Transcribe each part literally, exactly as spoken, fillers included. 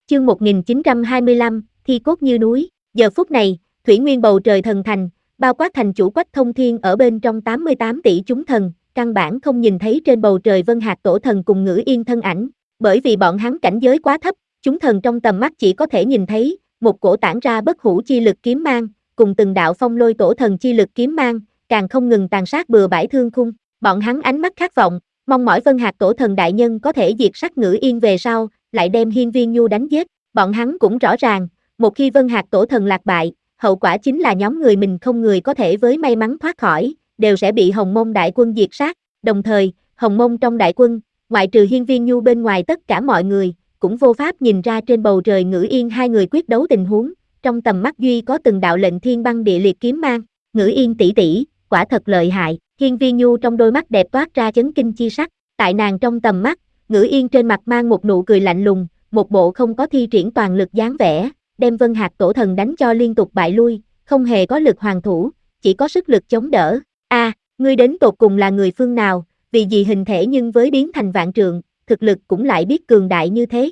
Chương một nghìn chín trăm hai mươi lăm, thi cốt như núi. Giờ phút này, thủy nguyên bầu trời thần thành, bao quát thành chủ Quách Thông Thiên ở bên trong tám mươi tám tỷ chúng thần, căn bản không nhìn thấy trên bầu trời Vân Hạc Tổ Thần cùng Ngữ Yên thân ảnh, bởi vì bọn hắn cảnh giới quá thấp, chúng thần trong tầm mắt chỉ có thể nhìn thấy một cổ tản ra bất hủ chi lực kiếm mang, cùng từng đạo phong lôi tổ thần chi lực kiếm mang, càng không ngừng tàn sát bừa bãi thương khung. Bọn hắn ánh mắt khát vọng, mong mỏi Vân Hạc Tổ Thần đại nhân có thể diệt sát Ngữ Yên về sau, lại đem Hiên Viên Nhu đánh giết. Bọn hắn cũng rõ ràng, một khi Vân Hạc Tổ Thần lạc bại, hậu quả chính là nhóm người mình không người có thể với may mắn thoát khỏi, đều sẽ bị Hồng Mông đại quân diệt sát. Đồng thời, Hồng Mông trong đại quân, ngoại trừ Hiên Viên Nhu bên ngoài tất cả mọi người, cũng vô pháp nhìn ra trên bầu trời Ngữ Yên hai người quyết đấu tình huống. Trong tầm mắt duy có từng đạo lệnh thiên băng địa liệt kiếm mang. Ngữ Yên tỷ tỷ, quả thật lợi hại. Hiên Viên Nhu trong đôi mắt đẹp toát ra chấn kinh chi sắc. Tại nàng trong tầm mắt, Ngữ Yên trên mặt mang một nụ cười lạnh lùng, một bộ không có thi triển toàn lực dáng vẻ, đem Vân Hạc Tổ Thần đánh cho liên tục bại lui, không hề có lực hoàn thủ, chỉ có sức lực chống đỡ. A, à, ngươi đến tột cùng là người phương nào, vì gì hình thể nhưng với biến thành vạn trượng, thực lực cũng lại biết cường đại như thế.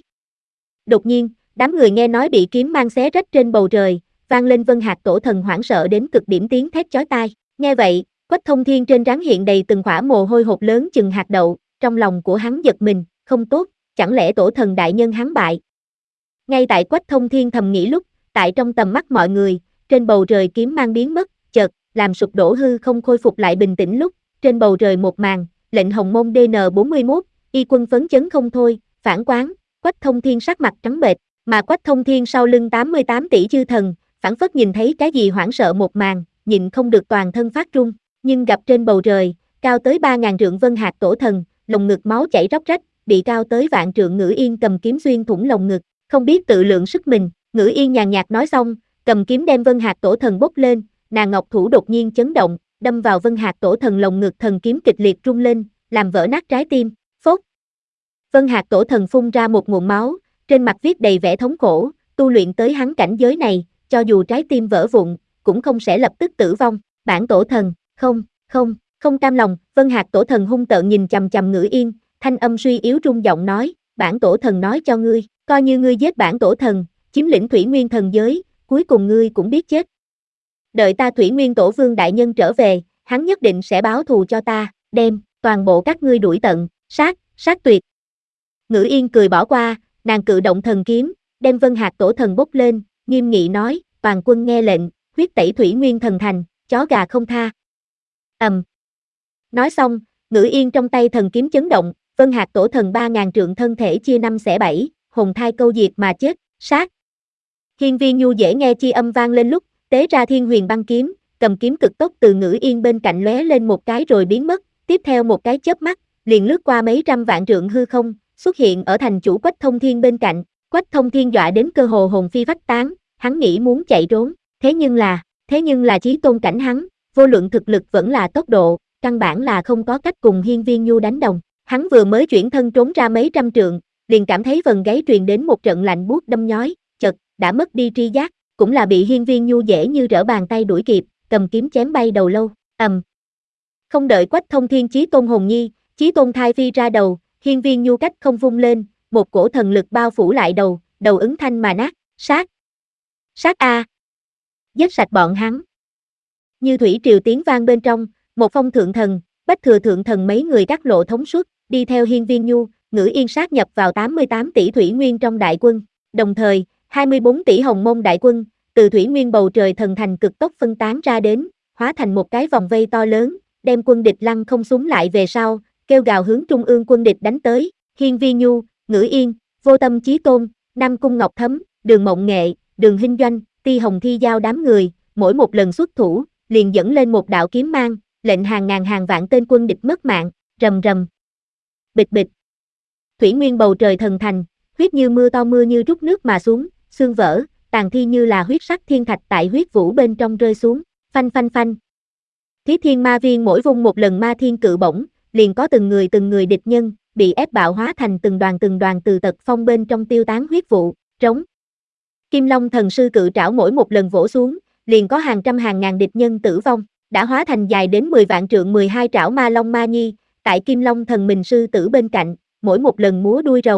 Đột nhiên, đám người nghe nói bị kiếm mang xé rách trên bầu trời, vang lên Vân Hạc Tổ Thần hoảng sợ đến cực điểm tiếng thét chói tai. Nghe vậy, Quách Thông Thiên trên trán hiện đầy từng khỏa mồ hôi hột lớn chừng hạt đậu, trong lòng của hắn giật mình, không tốt, chẳng lẽ Tổ Thần đại nhân hắn bại. Ngay tại Quách Thông Thiên thầm nghĩ lúc, tại trong tầm mắt mọi người, trên bầu trời kiếm mang biến mất, chợt, làm sụp đổ hư không khôi phục lại bình tĩnh lúc, trên bầu trời một màn, lệnh Hồng Mông đê en bốn mươi mốt, y quân phấn chấn không thôi, phản quán, Quách Thông Thiên sắc mặt trắng bệch, mà Quách Thông Thiên sau lưng tám mươi tám tỷ chư thần, phảng phất nhìn thấy cái gì hoảng sợ một màn, nhịn không được toàn thân phát run, nhưng gặp trên bầu trời, cao tới ba ngàn trượng Vân Hạc Tổ Thần, lồng ngực máu chảy róc rách, bị cao tới vạn trượng Ngữ Yên cầm kiếm xuyên thủng lồng ngực, không biết tự lượng sức mình. Ngữ Yên nhàn nhạt nói xong, cầm kiếm đem Vân Hạc Tổ Thần bốc lên, nàng ngọc thủ đột nhiên chấn động, đâm vào Vân Hạc Tổ Thần lồng ngực, thần kiếm kịch liệt rung lên, làm vỡ nát trái tim. Phốt. Vân Hạc Tổ Thần phun ra một nguồn máu, trên mặt viết đầy vẻ thống khổ, tu luyện tới hắn cảnh giới này, cho dù trái tim vỡ vụn, cũng không sẽ lập tức tử vong. Bản Tổ Thần, không, không, không cam lòng. Vân Hạc Tổ Thần hung tợn nhìn chằm chằm Ngữ Yên, thanh âm suy yếu rung giọng nói, bản Tổ Thần nói cho ngươi, coi như ngươi giết bản Tổ Thần, chiếm lĩnh Thủy Nguyên thần giới, cuối cùng ngươi cũng biết chết. Đợi ta Thủy Nguyên Tổ Vương đại nhân trở về, hắn nhất định sẽ báo thù cho ta, đem toàn bộ các ngươi đuổi tận, sát, sát tuyệt. Ngữ Yên cười bỏ qua, nàng cự động thần kiếm, đem Vân Hạc Tổ Thần bốc lên, nghiêm nghị nói, toàn quân nghe lệnh, huyết tẩy Thủy Nguyên thần thành, chó gà không tha. Ầm. Um. Nói xong, Ngữ Yên trong tay thần kiếm chấn động, Vân Hạc Tổ Thần ba ngàn trượng thân thể chia năm xẻ bảy, hồn thai câu diệt mà chết, sát. Hiên Viên Nhu dễ nghe chi âm vang lên lúc, tế ra Thiên Huyền băng kiếm, cầm kiếm cực tốc từ Ngữ Yên bên cạnh lóe lên một cái rồi biến mất, tiếp theo một cái chớp mắt, liền lướt qua mấy trăm vạn trượng hư không, xuất hiện ở thành chủ Quách Thông Thiên bên cạnh. Quách Thông Thiên dọa đến cơ hồ hồn phi phách tán, hắn nghĩ muốn chạy trốn, thế nhưng là, thế nhưng là chí tôn cảnh hắn, vô luận thực lực vẫn là tốc độ, căn bản là không có cách cùng Hiên Viên Nhu đánh đồng. Hắn vừa mới chuyển thân trốn ra mấy trăm trượng, liền cảm thấy vần gáy truyền đến một trận lạnh buốt đâm nhói, chợt đã mất đi tri giác, cũng là bị Hiên Viên Nhu dễ như trở bàn tay đuổi kịp, cầm kiếm chém bay đầu lâu. Ầm. Um. Không đợi Quách Thông Thiên chí tôn hồn nhi, chí tôn thai phi ra đầu, Hiên Viên Nhu cách không vung lên, một cổ thần lực bao phủ lại đầu, đầu ứng thanh mà nát, sát. Sát a. Giết sạch bọn hắn. Như thủy triều tiếng vang bên trong, một phong thượng thần, bách thừa thượng thần mấy người các lộ thống suốt, đi theo Hiên Viên Nhu, Ngữ Yên sát nhập vào tám mươi tám tỷ Thủy Nguyên trong đại quân, đồng thời, hai mươi bốn tỷ Hồng Mông đại quân, từ Thủy Nguyên bầu trời thần thành cực tốc phân tán ra đến, hóa thành một cái vòng vây to lớn, đem quân địch lăng không súng lại về sau, kêu gào hướng trung ương quân địch đánh tới. Hiên Viên Nhu, Ngữ Yên, Vô Tâm Chí Tôn, Nam Cung Ngọc Thấm, Đường Mộng Nghệ, Đường Hinh Doanh, Ti Hồng Thi giao đám người, mỗi một lần xuất thủ, liền dẫn lên một đạo kiếm mang, lệnh hàng ngàn hàng vạn tên quân địch mất mạng, rầm rầm. Bịch bịch. Thủy Nguyên bầu trời thần thành, huyết như mưa to mưa như rút nước mà xuống, xương vỡ, tàn thi như là huyết sắc thiên thạch tại huyết vũ bên trong rơi xuống, phanh phanh phanh. Thí Thiên Ma Viên mỗi vung một lần ma thiên cự bổng, liền có từng người từng người địch nhân, bị ép bạo hóa thành từng đoàn từng đoàn từ tật phong bên trong tiêu tán huyết vụ, trống. Kim Long thần sư cự trảo mỗi một lần vỗ xuống, liền có hàng trăm hàng ngàn địch nhân tử vong, đã hóa thành dài đến mười vạn trượng mười hai trảo ma long ma nhi, tại Kim Long thần mình sư tử bên cạnh, mỗi một lần múa đuôi rồng,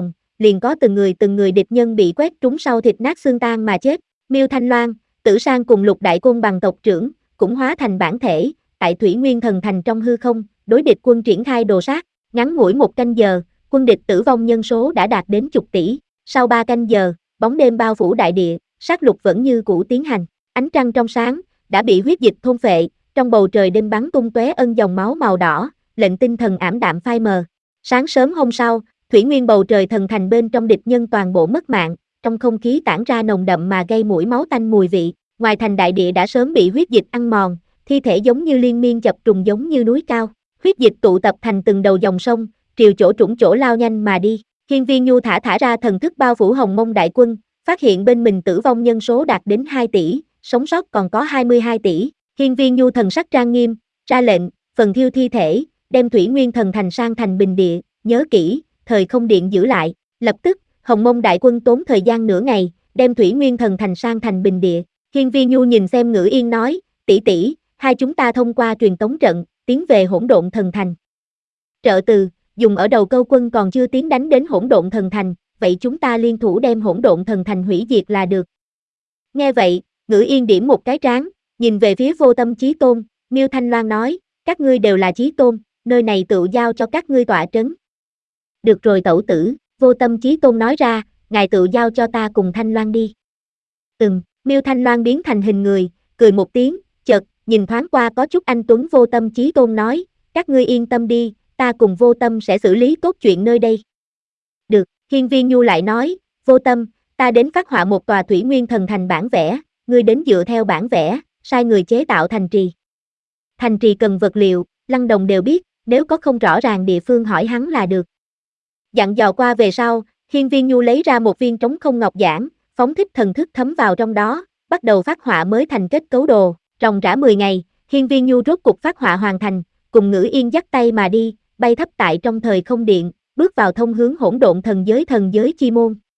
liền có từng người từng người địch nhân bị quét trúng sau thịt nát xương tan mà chết. Miêu Thanh Loan, Tử Sang cùng Lục Đại Côn bằng tộc trưởng, cũng hóa thành bản thể, tại Thủy Nguyên Thần Thành trong hư không, đối địch quân triển khai đồ sát. Ngắn ngủi một canh giờ, quân địch tử vong nhân số đã đạt đến chục tỷ. Sau ba canh giờ, bóng đêm bao phủ đại địa, sát lục vẫn như cũ tiến hành. Ánh trăng trong sáng đã bị huyết dịch thôn phệ, trong bầu trời đêm bắn tung tóe ân dòng máu màu đỏ, lệnh tinh thần ảm đạm phai mờ. Sáng sớm hôm sau, Thủy Nguyên bầu trời thần thành bên trong địch nhân toàn bộ mất mạng, trong không khí tản ra nồng đậm mà gây mũi máu tanh mùi vị. Ngoài thành đại địa đã sớm bị huyết dịch ăn mòn, thi thể giống như liên miên chập trùng giống như núi cao. Huyết dịch tụ tập thành từng đầu dòng sông, triều chỗ trũng chỗ lao nhanh mà đi. Hiên Viên Nhu thả thả ra thần thức bao phủ Hồng Mông đại quân, phát hiện bên mình tử vong nhân số đạt đến hai tỷ, sống sót còn có hai mươi hai tỷ. Hiên Viên Nhu thần sắc trang nghiêm, ra lệnh, phần thiêu thi thể, đem Thủy Nguyên thần thành sang thành bình địa, nhớ kỹ, thời không điện giữ lại. Lập tức, Hồng Mông đại quân tốn thời gian nửa ngày, đem Thủy Nguyên thần thành sang thành bình địa. Hiên Viên Nhu nhìn xem Ngữ Yên nói, tỷ tỷ, hai chúng ta thông qua truyền tống trận, tiến về Hỗn Độn thần thành. Trợ từ, dùng ở đầu câu quân còn chưa tiến đánh đến Hỗn Độn thần thành, vậy chúng ta liên thủ đem Hỗn Độn thần thành hủy diệt là được. Nghe vậy, Ngữ Yên điểm một cái trán, nhìn về phía Vô Tâm Chí Tôn, Miêu Thanh Loan nói, các ngươi đều là chí tôn, nơi này tự giao cho các ngươi tọa trấn. Được rồi tẩu tử, Vô Tâm Chí Tôn nói ra, ngài tự giao cho ta cùng Thanh Loan đi. Ừm, Miêu Thanh Loan biến thành hình người, cười một tiếng, chợt, nhìn thoáng qua có chút anh tuấn Vô Tâm Chí Tôn nói, các ngươi yên tâm đi, ta cùng Vô Tâm sẽ xử lý tốt chuyện nơi đây. Được, Hiên Viên Nhu lại nói, Vô Tâm, ta đến phát họa một tòa Thủy Nguyên thần thành bản vẽ, ngươi đến dựa theo bản vẽ, sai người chế tạo thành trì. Thành trì cần vật liệu, Lăng Đồng đều biết, nếu có không rõ ràng địa phương hỏi hắn là được. Dặn dò qua về sau, Hiên Viên Nhu lấy ra một viên trống không ngọc giản, phóng thích thần thức thấm vào trong đó, bắt đầu phát họa mới thành kết cấu đồ. Ròng rã mười ngày, Hiên Viên Nhu rốt cục phát họa hoàn thành, cùng Ngữ Yên dắt tay mà đi, bay thấp tại trong thời không điện, bước vào thông hướng Hỗn Độn thần giới thần giới chi môn.